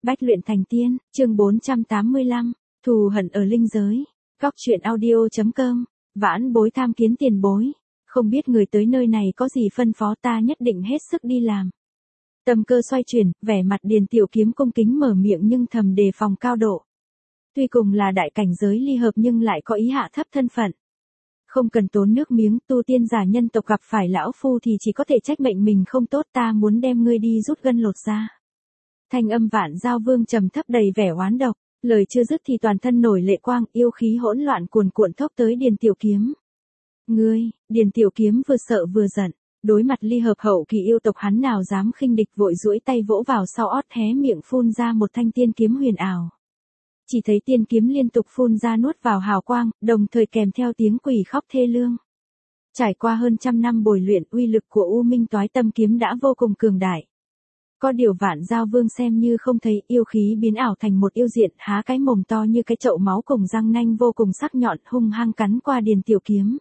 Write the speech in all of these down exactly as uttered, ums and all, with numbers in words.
Bách luyện thành tiên, chương bốn trăm tám mươi lăm, thù hận ở linh giới. Góc truyện audio.com, vãn bối tham kiến tiền bối. Không biết người tới nơi này có gì phân phó, ta nhất định hết sức đi làm. Tâm cơ xoay chuyển, vẻ mặt Điền Tiểu Kiếm cung kính mở miệng nhưng thầm đề phòng cao độ. Tuy cùng là đại cảnh giới ly hợp nhưng lại có ý hạ thấp thân phận. Không cần tốn nước miếng, tu tiên giả nhân tộc gặp phải lão phu thì chỉ có thể trách mệnh mình không tốt, ta muốn đem ngươi đi rút gân lột da. Thanh âm Vạn Giao Vương trầm thấp đầy vẻ oán độc, lời chưa dứt thì toàn thân nổi lệ quang, yêu khí hỗn loạn cuồn cuộn thốc tới Điền Tiểu Kiếm. Ngươi, Điền Tiểu Kiếm vừa sợ vừa giận, đối mặt ly hợp hậu kỳ yêu tộc hắn nào dám khinh địch, vội duỗi tay vỗ vào sau ót, hé miệng phun ra một thanh tiên kiếm huyền ảo. Chỉ thấy tiên kiếm liên tục phun ra nuốt vào hào quang, đồng thời kèm theo tiếng quỷ khóc thê lương. Trải qua hơn trăm năm bồi luyện, uy lực của U Minh Toái Tâm kiếm đã vô cùng cường đại. Có điều Vạn Giao Vương xem như không thấy, yêu khí biến ảo thành một yêu diện, há cái mồm to như cái chậu máu cùng răng nanh vô cùng sắc nhọn hung hăng cắn qua Điền Tiểu Kiếm.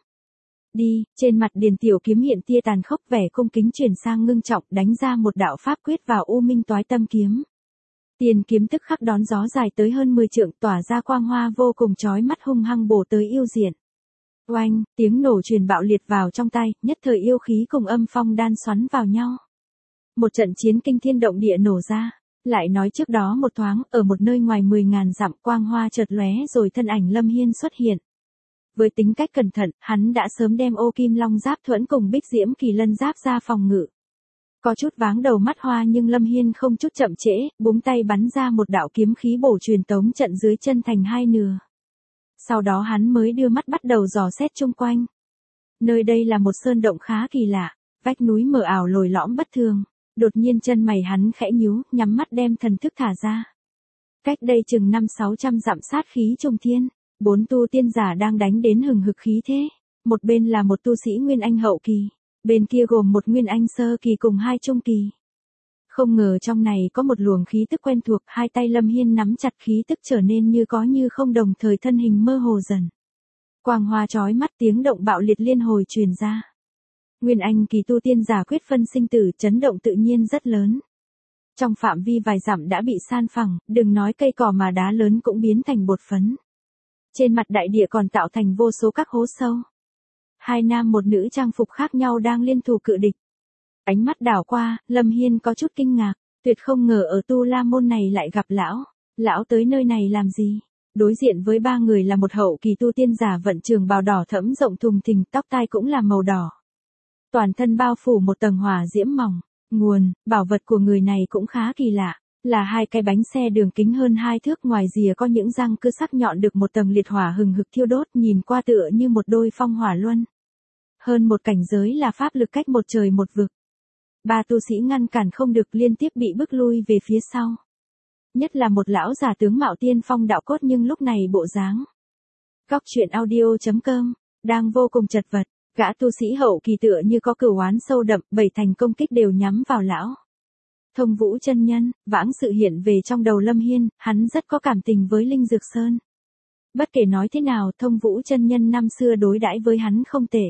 Đi, trên mặt Điền Tiểu Kiếm hiện tia tàn khốc, vẻ cung kính chuyển sang ngưng trọng, đánh ra một đạo pháp quyết vào U Minh Toái Tâm kiếm. Tiền kiếm tức khắc đón gió dài tới hơn mười trượng, tỏa ra quang hoa vô cùng chói mắt, hung hăng bổ tới yêu diện. Oanh, tiếng nổ truyền bạo liệt vào trong tay, nhất thời yêu khí cùng âm phong đan xoắn vào nhau. Một trận chiến kinh thiên động địa nổ ra. Lại nói trước đó một thoáng, ở một nơi ngoài mười ngàn dặm, quang hoa chợt lóe rồi thân ảnh Lâm Hiên xuất hiện. Với tính cách cẩn thận, hắn đã sớm đem Ô Kim Long Giáp Thuẫn cùng Bích Diễm Kỳ Lân Giáp ra phòng ngự. Có chút váng đầu mắt hoa nhưng Lâm Hiên không chút chậm trễ, búng tay bắn ra một đạo kiếm khí bổ truyền tống trận dưới chân thành hai nửa. Sau đó hắn mới đưa mắt bắt đầu dò xét chung quanh. Nơi đây là một sơn động khá kỳ lạ, vách núi mờ ảo lồi lõm bất thường. Đột nhiên chân mày hắn khẽ nhíu, nhắm mắt đem thần thức thả ra. Cách đây chừng năm sáu trăm dặm, sát khí trùng thiên, bốn tu tiên giả đang đánh đến hừng hực khí thế. Một bên là một tu sĩ Nguyên Anh hậu kỳ, bên kia gồm một Nguyên Anh sơ kỳ cùng hai trung kỳ. Không ngờ trong này có một luồng khí tức quen thuộc, hai tay Lâm Hiên nắm chặt khí tức trở nên như có như không, đồng thời thân hình mơ hồ dần. Quang hoa chói mắt, tiếng động bạo liệt liên hồi truyền ra. Nguyên Anh kỳ tu tiên giả quyết phân sinh tử, chấn động tự nhiên rất lớn. Trong phạm vi vài dặm đã bị san phẳng, đừng nói cây cỏ mà đá lớn cũng biến thành bột phấn. Trên mặt đại địa còn tạo thành vô số các hố sâu. Hai nam một nữ trang phục khác nhau đang liên thủ cự địch. Ánh mắt đảo qua, Lâm Hiên có chút kinh ngạc, tuyệt không ngờ ở Tu La Môn này lại gặp lão. Lão tới nơi này làm gì? Đối diện với ba người là một hậu kỳ tu tiên giả vận trường bào đỏ thẫm rộng thùng thình, tóc tai cũng là màu đỏ. Toàn thân bao phủ một tầng hỏa diễm mỏng. Nguồn, bảo vật của người này cũng khá kỳ lạ, là hai cái bánh xe đường kính hơn hai thước, ngoài rìa có những răng cưa sắc nhọn được một tầng liệt hỏa hừng hực thiêu đốt, nhìn qua tựa như một đôi phong hỏa luân. Hơn một cảnh giới là pháp lực cách một trời một vực. Ba tu sĩ ngăn cản không được, liên tiếp bị bức lui về phía sau. Nhất là một lão giả tướng mạo tiên phong đạo cốt nhưng lúc này bộ dáng. Góc truyện audio.com, đang vô cùng chật vật. Gã tu sĩ hậu kỳ tựa như có cửu oán sâu đậm, bảy thành công kích đều nhắm vào lão. Thông Vũ chân nhân, vãng sự hiện về trong đầu Lâm Hiên, hắn rất có cảm tình với Linh Dược Sơn. Bất kể nói thế nào, Thông Vũ chân nhân năm xưa đối đãi với hắn không tệ.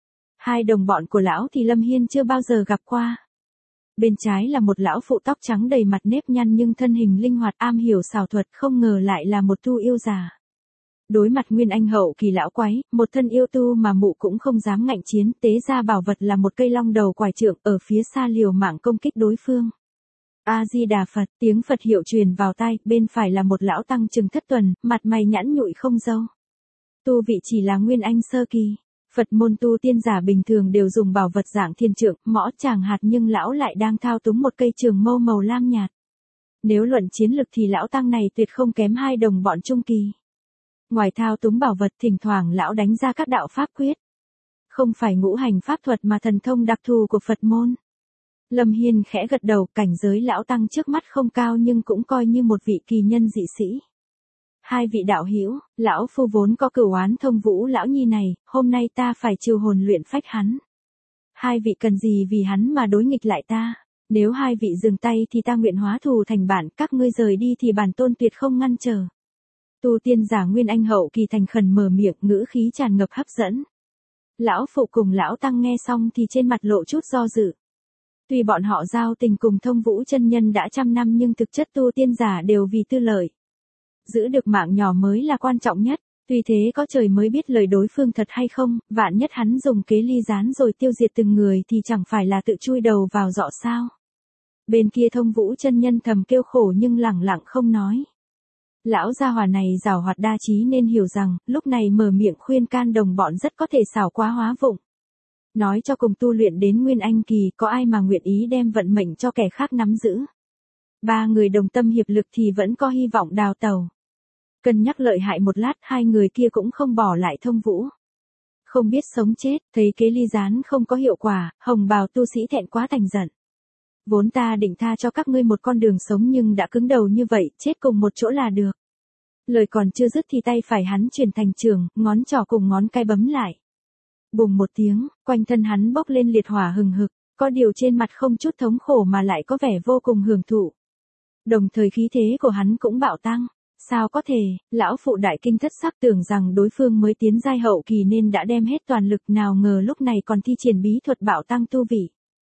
Hai đồng bọn của lão thì Lâm Hiên chưa bao giờ gặp qua. Bên trái là một lão phụ tóc trắng đầy mặt nếp nhăn nhưng thân hình linh hoạt, am hiểu xảo thuật, không ngờ lại là một tu yêu già. Đối mặt Nguyên Anh hậu kỳ lão quái, một thân yêu tu mà mụ cũng không dám ngạnh chiến, tế ra bảo vật là một cây long đầu quải trượng, ở phía xa liều mạng công kích đối phương. A Di Đà Phật, tiếng Phật hiệu truyền vào tai, bên phải là một lão tăng chừng thất tuần, mặt mày nhẵn nhụi không râu. Tu vị chỉ là Nguyên Anh sơ kỳ. Phật môn tu tiên giả bình thường đều dùng bảo vật dạng thiên trượng, mõ tràng hạt, nhưng lão lại đang thao túng một cây trường mâu màu lam nhạt. Nếu luận chiến lực thì lão tăng này tuyệt không kém hai đồng bọn trung kỳ. Ngoài thao túng bảo vật, thỉnh thoảng lão đánh ra các đạo pháp quyết. Không phải ngũ hành pháp thuật mà thần thông đặc thù của Phật môn. Lâm Hiên khẽ gật đầu, cảnh giới lão tăng trước mắt không cao nhưng cũng coi như một vị kỳ nhân dị sĩ. Hai vị đạo hữu, lão phu vốn có cửu oán Thông Vũ lão nhi này, hôm nay ta phải trừ hồn luyện phách hắn. Hai vị cần gì vì hắn mà đối nghịch lại ta? Nếu hai vị dừng tay thì ta nguyện hóa thù thành bạn, các ngươi rời đi thì bản tôn tuyệt không ngăn trở. Tu tiên giả Nguyên Anh hậu kỳ thành khẩn mở miệng, ngữ khí tràn ngập hấp dẫn. Lão phụ cùng lão tăng nghe xong thì trên mặt lộ chút do dự. Tuy bọn họ giao tình cùng Thông Vũ chân nhân đã trăm năm nhưng thực chất tu tiên giả đều vì tư lợi. Giữ được mạng nhỏ mới là quan trọng nhất, tuy thế có trời mới biết lời đối phương thật hay không, vạn nhất hắn dùng kế ly gián rồi tiêu diệt từng người thì chẳng phải là tự chui đầu vào giọ sao. Bên kia Thông Vũ chân nhân thầm kêu khổ nhưng lẳng lặng không nói. Lão gia hỏa này giàu hoạt đa trí nên hiểu rằng, lúc này mở miệng khuyên can đồng bọn rất có thể xảo quá hóa vụng. Nói cho cùng tu luyện đến Nguyên Anh kỳ có ai mà nguyện ý đem vận mệnh cho kẻ khác nắm giữ. Ba người đồng tâm hiệp lực thì vẫn có hy vọng đào tàu. Cân nhắc lợi hại một lát hai người kia cũng không bỏ lại Thông Vũ. Không biết sống chết, thấy kế ly gián không có hiệu quả, hồng bào tu sĩ thẹn quá thành giận. Vốn ta định tha cho các ngươi một con đường sống nhưng đã cứng đầu như vậy, chết cùng một chỗ là được. Lời còn chưa dứt thì tay phải hắn chuyển thành trường, ngón trỏ cùng ngón cái bấm lại. Bùng một tiếng, quanh thân hắn bốc lên liệt hỏa hừng hực, có điều trên mặt không chút thống khổ mà lại có vẻ vô cùng hưởng thụ. Đồng thời khí thế của hắn cũng bạo tăng. Sao có thể, lão phụ đại kinh thất sắc tưởng rằng đối phương mới tiến giai hậu kỳ nên đã đem hết toàn lực, nào ngờ lúc này còn thi triển bí thuật bạo tăng tu vị.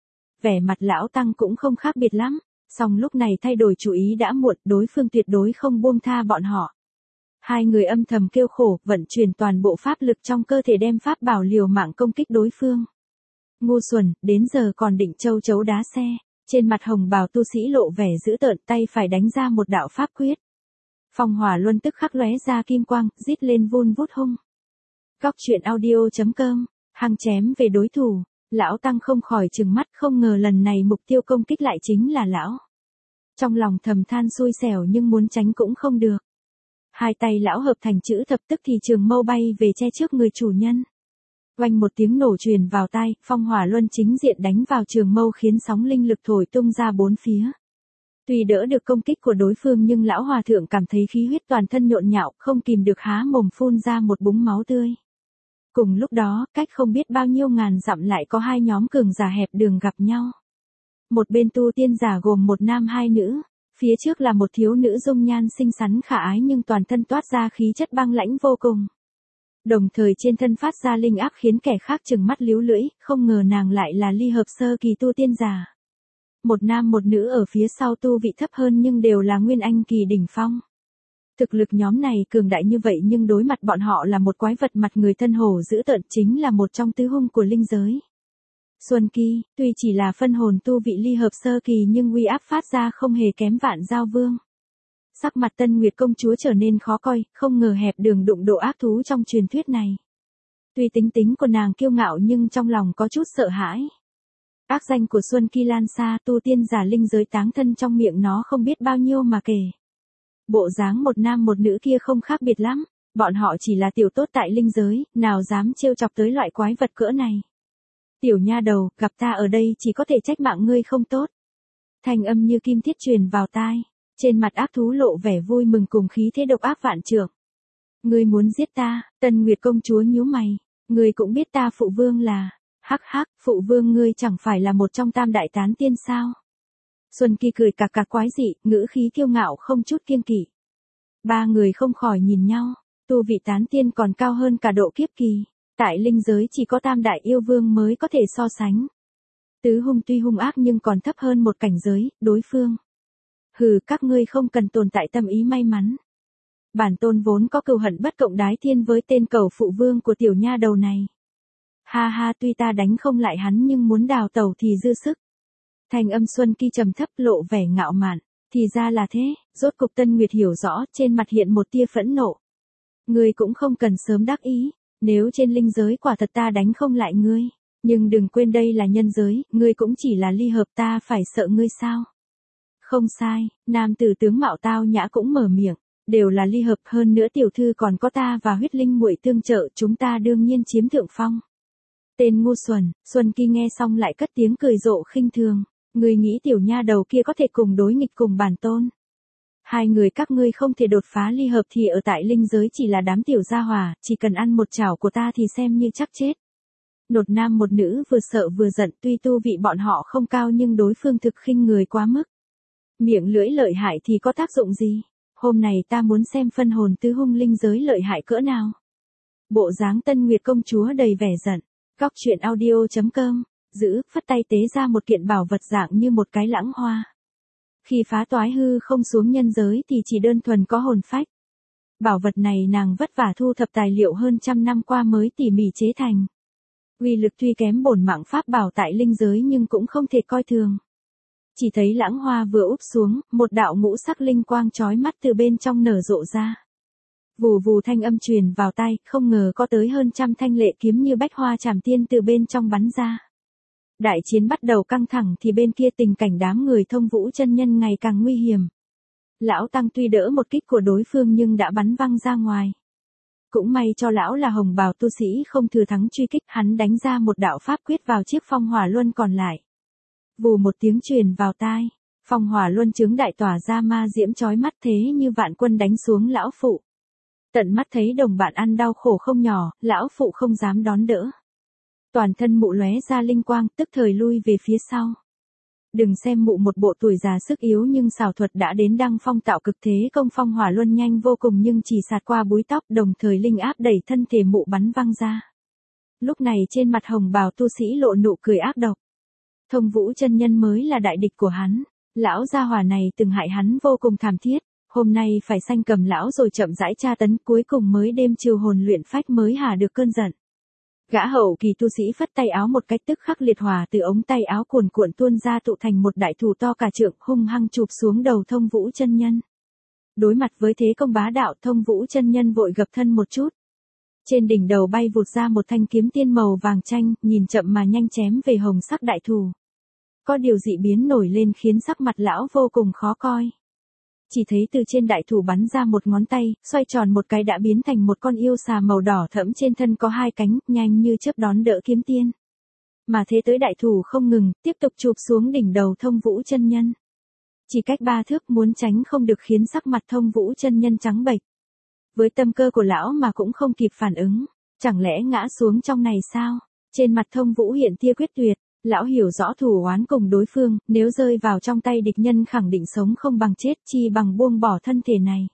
Vẻ mặt lão tăng cũng không khác biệt lắm, song lúc này thay đổi chủ ý đã muộn, đối phương tuyệt đối không buông tha bọn họ. Hai người âm thầm kêu khổ, vận chuyển toàn bộ pháp lực trong cơ thể đem pháp bảo liều mạng công kích đối phương. Ngu xuẩn, đến giờ còn định châu chấu đá xe, trên mặt hồng bào tu sĩ lộ vẻ dữ tợn, tay phải đánh ra một đạo pháp quyết. Phong hỏa luân tức khắc lóe ra kim quang, rít lên vun vút hung. Góc truyện audio chấm com, hăng chém về đối thủ, lão tăng không khỏi trừng mắt, không ngờ lần này mục tiêu công kích lại chính là lão. Trong lòng thầm than xui xẻo nhưng muốn tránh cũng không được. Hai tay lão hợp thành chữ thập tức thì trường mâu bay về che trước người chủ nhân. Oanh một tiếng nổ truyền vào tai, phong hỏa luân chính diện đánh vào trường mâu khiến sóng linh lực thổi tung ra bốn phía. Tuy đỡ được công kích của đối phương nhưng lão hòa thượng cảm thấy khí huyết toàn thân nhộn nhạo, không kìm được há mồm phun ra một búng máu tươi. Cùng lúc đó, cách không biết bao nhiêu ngàn dặm lại có hai nhóm cường giả hẹp đường gặp nhau. Một bên tu tiên giả gồm một nam hai nữ, phía trước là một thiếu nữ dung nhan xinh xắn khả ái nhưng toàn thân toát ra khí chất băng lãnh vô cùng. Đồng thời trên thân phát ra linh áp khiến kẻ khác trừng mắt líu lưỡi, không ngờ nàng lại là ly hợp sơ kỳ tu tiên giả. Một nam một nữ ở phía sau tu vị thấp hơn nhưng đều là Nguyên Anh kỳ đỉnh phong. Thực lực nhóm này cường đại như vậy nhưng đối mặt bọn họ là một quái vật mặt người thân hổ dữ tợn, chính là một trong tứ hung của linh giới. Xuân Kỳ, tuy chỉ là phân hồn tu vị ly hợp sơ kỳ nhưng uy áp phát ra không hề kém Vạn Giao Vương. Sắc mặt Tân Nguyệt công chúa trở nên khó coi, không ngờ hẹp đường đụng độ ác thú trong truyền thuyết này. Tuy tính tính của nàng kiêu ngạo nhưng trong lòng có chút sợ hãi. Ác danh của Xuân Kỳ lan xa, tu tiên giả linh giới táng thân trong miệng nó không biết bao nhiêu mà kể. Bộ dáng một nam một nữ kia không khác biệt lắm, bọn họ chỉ là tiểu tốt tại linh giới, nào dám trêu chọc tới loại quái vật cỡ này. Tiểu nha đầu, gặp ta ở đây chỉ có thể trách mạng ngươi không tốt. Thanh âm như kim thiết truyền vào tai, trên mặt ác thú lộ vẻ vui mừng cùng khí thế độc ác vạn trượng. Ngươi muốn giết ta? Tân Nguyệt công chúa nhíu mày, ngươi cũng biết ta phụ vương là... Hắc hắc, phụ vương ngươi chẳng phải là một trong tam đại tán tiên sao? Xuân Kỳ cười cạc cạc quái dị, ngữ khí kiêu ngạo không chút kiêng kỵ. Ba người không khỏi nhìn nhau, tu vị tán tiên còn cao hơn cả độ kiếp kỳ. Tại linh giới chỉ có tam đại yêu vương mới có thể so sánh. Tứ hung tuy hung ác nhưng còn thấp hơn một cảnh giới, đối phương. Hừ, các ngươi không cần tồn tại tâm ý may mắn. Bản tôn vốn có cừu hận bất cộng đái thiên với tên cầu phụ vương của tiểu nha đầu này. Ha ha, tuy ta đánh không lại hắn nhưng muốn đào tẩu thì dư sức. Thành âm Xuân Kỳ trầm thấp lộ vẻ ngạo mạn, thì ra là thế, rốt cục Tân Nguyệt hiểu rõ, trên mặt hiện một tia phẫn nộ. Ngươi cũng không cần sớm đắc ý, nếu trên linh giới quả thật ta đánh không lại ngươi, nhưng đừng quên đây là nhân giới, ngươi cũng chỉ là ly hợp, ta phải sợ ngươi sao? Không sai, nam tử tướng mạo tao nhã cũng mở miệng, đều là ly hợp, hơn nữa tiểu thư còn có ta và huyết linh muội tương trợ, chúng ta đương nhiên chiếm thượng phong. Tên ngu xuẩn, Xuân Kỳ nghe xong lại cất tiếng cười rộ khinh thường, ngươi nghĩ tiểu nha đầu kia có thể cùng đối nghịch cùng bản tôn? Hai người các ngươi không thể đột phá ly hợp thì ở tại linh giới chỉ là đám tiểu gia hỏa, chỉ cần ăn một chảo của ta thì xem như chắc chết. Một nam một nữ vừa sợ vừa giận, tuy tu vị bọn họ không cao nhưng đối phương thực khinh người quá mức. Miệng lưỡi lợi hại thì có tác dụng gì? Hôm nay ta muốn xem phân hồn tứ hung linh giới lợi hại cỡ nào. Bộ dáng Tân Nguyệt công chúa đầy vẻ giận. Góc truyện audio chấm com giữ, phất tay tế ra một kiện bảo vật dạng như một cái lãng hoa. Khi phá toái hư không xuống nhân giới thì chỉ đơn thuần có hồn phách. Bảo vật này nàng vất vả thu thập tài liệu hơn trăm năm qua mới tỉ mỉ chế thành. Uy lực tuy kém bổn mạng pháp bảo tại linh giới nhưng cũng không thể coi thường. Chỉ thấy lãng hoa vừa úp xuống, một đạo ngũ sắc linh quang chói mắt từ bên trong nở rộ ra. Vù vù thanh âm truyền vào tai, không ngờ có tới hơn trăm thanh lệ kiếm như bách hoa trảm tiên từ bên trong bắn ra. Đại chiến bắt đầu căng thẳng thì bên kia tình cảnh đám người Thông Vũ chân nhân ngày càng nguy hiểm. Lão Tăng tuy đỡ một kích của đối phương nhưng đã bắn văng ra ngoài. Cũng may cho lão là hồng bào tu sĩ không thừa thắng truy kích, hắn đánh ra một đạo pháp quyết vào chiếc phong hỏa luân còn lại. Vù một tiếng truyền vào tai, phong hỏa luân chứng đại tỏa ra ma diễm chói mắt thế như vạn quân đánh xuống lão phụ. Tận mắt thấy đồng bạn ăn đau khổ không nhỏ, lão phụ không dám đón đỡ. Toàn thân mụ lóe ra linh quang, tức thời lui về phía sau. Đừng xem mụ một bộ tuổi già sức yếu nhưng xảo thuật đã đến đăng phong tạo cực, thế công phong hỏa luân nhanh vô cùng nhưng chỉ sạt qua búi tóc, đồng thời linh áp đẩy thân thể mụ bắn văng ra. Lúc này trên mặt hồng bào tu sĩ lộ nụ cười ác độc. Thông Vũ chân nhân mới là đại địch của hắn. Lão gia hỏa này từng hại hắn vô cùng thảm thiết. Hôm nay phải sanh cầm lão rồi chậm rãi tra tấn, cuối cùng mới đêm chiều hồn luyện phách mới hả được cơn giận. Gã hậu kỳ tu sĩ phất tay áo một cách tức khắc liệt hỏa từ ống tay áo cuồn cuộn tuôn ra tụ thành một đại thủ to cả trượng, hung hăng chụp xuống đầu Thông Vũ chân nhân. Đối mặt với thế công bá đạo, Thông Vũ chân nhân vội gập thân một chút. Trên đỉnh đầu bay vụt ra một thanh kiếm tiên màu vàng chanh, nhìn chậm mà nhanh chém về hồng sắc đại thủ. Có điều dị biến nổi lên khiến sắc mặt lão vô cùng khó coi. Chỉ thấy từ trên đại thủ bắn ra một ngón tay, xoay tròn một cái đã biến thành một con yêu xà màu đỏ thẫm, trên thân có hai cánh, nhanh như chớp đón đỡ kiếm tiên. Mà thế tới đại thủ không ngừng, tiếp tục chụp xuống đỉnh đầu Thông Vũ chân nhân. Chỉ cách ba thước, muốn tránh không được khiến sắc mặt Thông Vũ chân nhân trắng bệch. Với tâm cơ của lão mà cũng không kịp phản ứng, chẳng lẽ ngã xuống trong này sao? Trên mặt Thông Vũ hiện tia quyết tuyệt. Lão hiểu rõ thù oán cùng đối phương, nếu rơi vào trong tay địch nhân khẳng định sống không bằng chết, chi bằng buông bỏ thân thể này.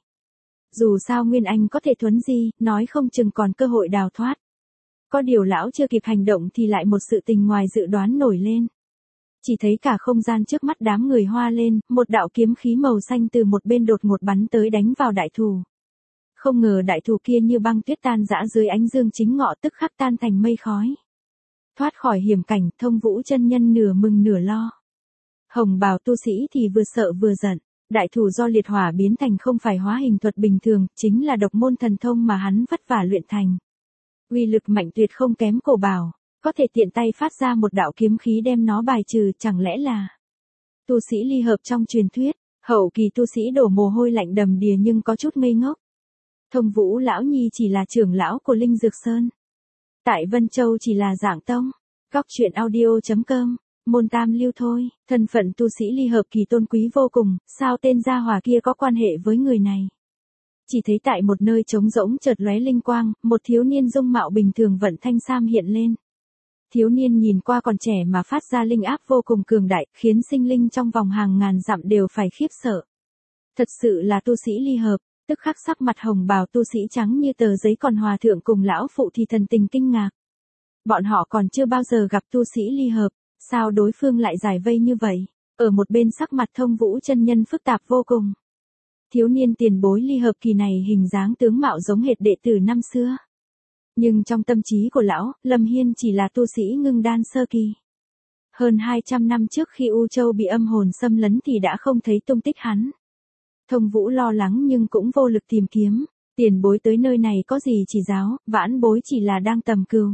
Dù sao Nguyên Anh có thể thuấn di, nói không chừng còn cơ hội đào thoát. Có điều lão chưa kịp hành động thì lại một sự tình ngoài dự đoán nổi lên. Chỉ thấy cả không gian trước mắt đám người hoa lên, một đạo kiếm khí màu xanh từ một bên đột ngột bắn tới đánh vào đại thù. Không ngờ đại thù kia như băng tuyết tan rã dưới ánh dương chính ngọ, tức khắc tan thành mây khói. Thoát khỏi hiểm cảnh, Thông Vũ chân nhân nửa mừng nửa lo. Hồng bào tu sĩ thì vừa sợ vừa giận. Đại thủ do liệt hỏa biến thành không phải hóa hình thuật bình thường, chính là độc môn thần thông mà hắn vất vả luyện thành. Uy lực mạnh tuyệt không kém cổ bảo, có thể tiện tay phát ra một đạo kiếm khí đem nó bài trừ, chẳng lẽ là tu sĩ ly hợp trong truyền thuyết. Hậu kỳ tu sĩ đổ mồ hôi lạnh đầm đìa nhưng có chút ngây ngốc. Thông Vũ lão nhi chỉ là trưởng lão của Linh Dược Sơn. Tại Vân Châu chỉ là giảng tông. Góc truyện audio chấm com, môn tam lưu thôi, thân phận tu sĩ ly hợp kỳ tôn quý vô cùng, sao tên gia hỏa kia có quan hệ với người này? Chỉ thấy tại một nơi trống rỗng chợt lóe linh quang, một thiếu niên dung mạo bình thường vận thanh sam hiện lên. Thiếu niên nhìn qua còn trẻ mà phát ra linh áp vô cùng cường đại, khiến sinh linh trong vòng hàng ngàn dặm đều phải khiếp sợ. Thật sự là tu sĩ ly hợp. Tức khắc sắc mặt hồng bào tu sĩ trắng như tờ giấy, còn hòa thượng cùng lão phụ thì thần tình kinh ngạc. Bọn họ còn chưa bao giờ gặp tu sĩ ly hợp, sao đối phương lại giải vây như vậy? Ở một bên sắc mặt Thông Vũ chân nhân phức tạp vô cùng. Thiếu niên tiền bối ly hợp kỳ này hình dáng tướng mạo giống hệt đệ tử năm xưa. Nhưng trong tâm trí của lão, Lâm Hiên chỉ là tu sĩ ngưng đan sơ kỳ. Hơn hai trăm năm trước khi U Châu bị âm hồn xâm lấn thì đã không thấy tung tích hắn. Thông Vũ lo lắng nhưng cũng vô lực tìm kiếm. Tiền bối tới nơi này có gì chỉ giáo, vãn bối chỉ là đang tầm cừu.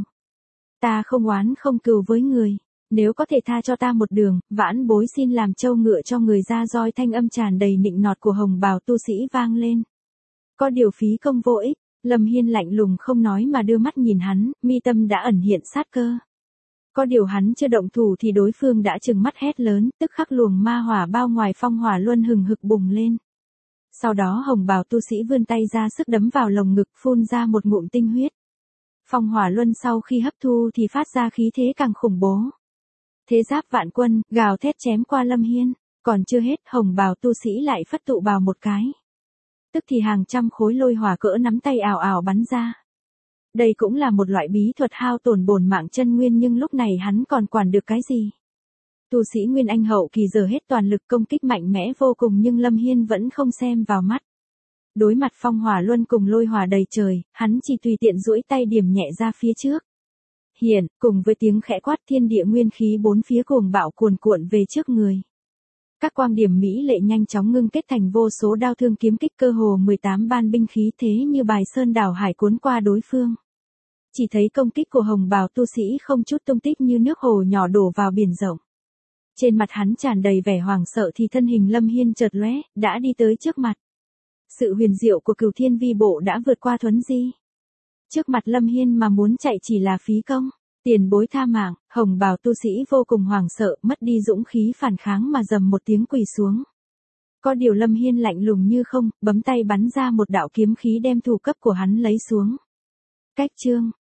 Ta không oán không cừu với người. Nếu có thể tha cho ta một đường, vãn bối xin làm trâu ngựa cho người ra roi. Thanh âm tràn đầy nịnh nọt của hồng bào tu sĩ vang lên. Có điều phí công vô ích. Lâm Hiên lạnh lùng không nói mà đưa mắt nhìn hắn, mi tâm đã ẩn hiện sát cơ. Có điều hắn chưa động thủ thì đối phương đã trừng mắt hét lớn, tức khắc luồng ma hỏa bao ngoài phong hỏa luân hừng hực bùng lên. Sau đó hồng bào tu sĩ vươn tay ra sức đấm vào lồng ngực, phun ra một ngụm tinh huyết. Phong hỏa luân sau khi hấp thu thì phát ra khí thế càng khủng bố. Thế giáp vạn quân, gào thét chém qua Lâm Hiên, còn chưa hết, hồng bào tu sĩ lại phất tụ bào một cái. Tức thì hàng trăm khối lôi hỏa cỡ nắm tay ảo ảo bắn ra. Đây cũng là một loại bí thuật hao tổn bổn mạng chân nguyên nhưng lúc này hắn còn quản được cái gì? Tu sĩ Nguyên Anh hậu kỳ giờ hết toàn lực công kích mạnh mẽ vô cùng nhưng Lâm Hiên vẫn không xem vào mắt. Đối mặt phong hỏa luân cùng lôi hỏa đầy trời, hắn chỉ tùy tiện duỗi tay điểm nhẹ ra phía trước. Hiển, cùng với tiếng khẽ quát thiên địa nguyên khí bốn phía cuồng bạo cuồn cuộn về trước người. Các quang điểm mỹ lệ nhanh chóng ngưng kết thành vô số đao thương kiếm kích cơ hồ mười tám ban binh khí thế như bài sơn đảo hải cuốn qua đối phương. Chỉ thấy công kích của hồng bào tu sĩ không chút tung tích như nước hồ nhỏ đổ vào biển rộng. Trên mặt hắn tràn đầy vẻ hoảng sợ thì thân hình Lâm Hiên chợt lóe, đã đi tới trước mặt. Sự huyền diệu của Cửu Thiên Vi Bộ đã vượt qua thuấn di. Trước mặt Lâm Hiên mà muốn chạy chỉ là phí công. Tiền bối tha mạng, hồng bào tu sĩ vô cùng hoảng sợ, mất đi dũng khí phản kháng mà dầm một tiếng quỳ xuống. Có điều Lâm Hiên lạnh lùng như không, bấm tay bắn ra một đạo kiếm khí đem thủ cấp của hắn lấy xuống. Cách chương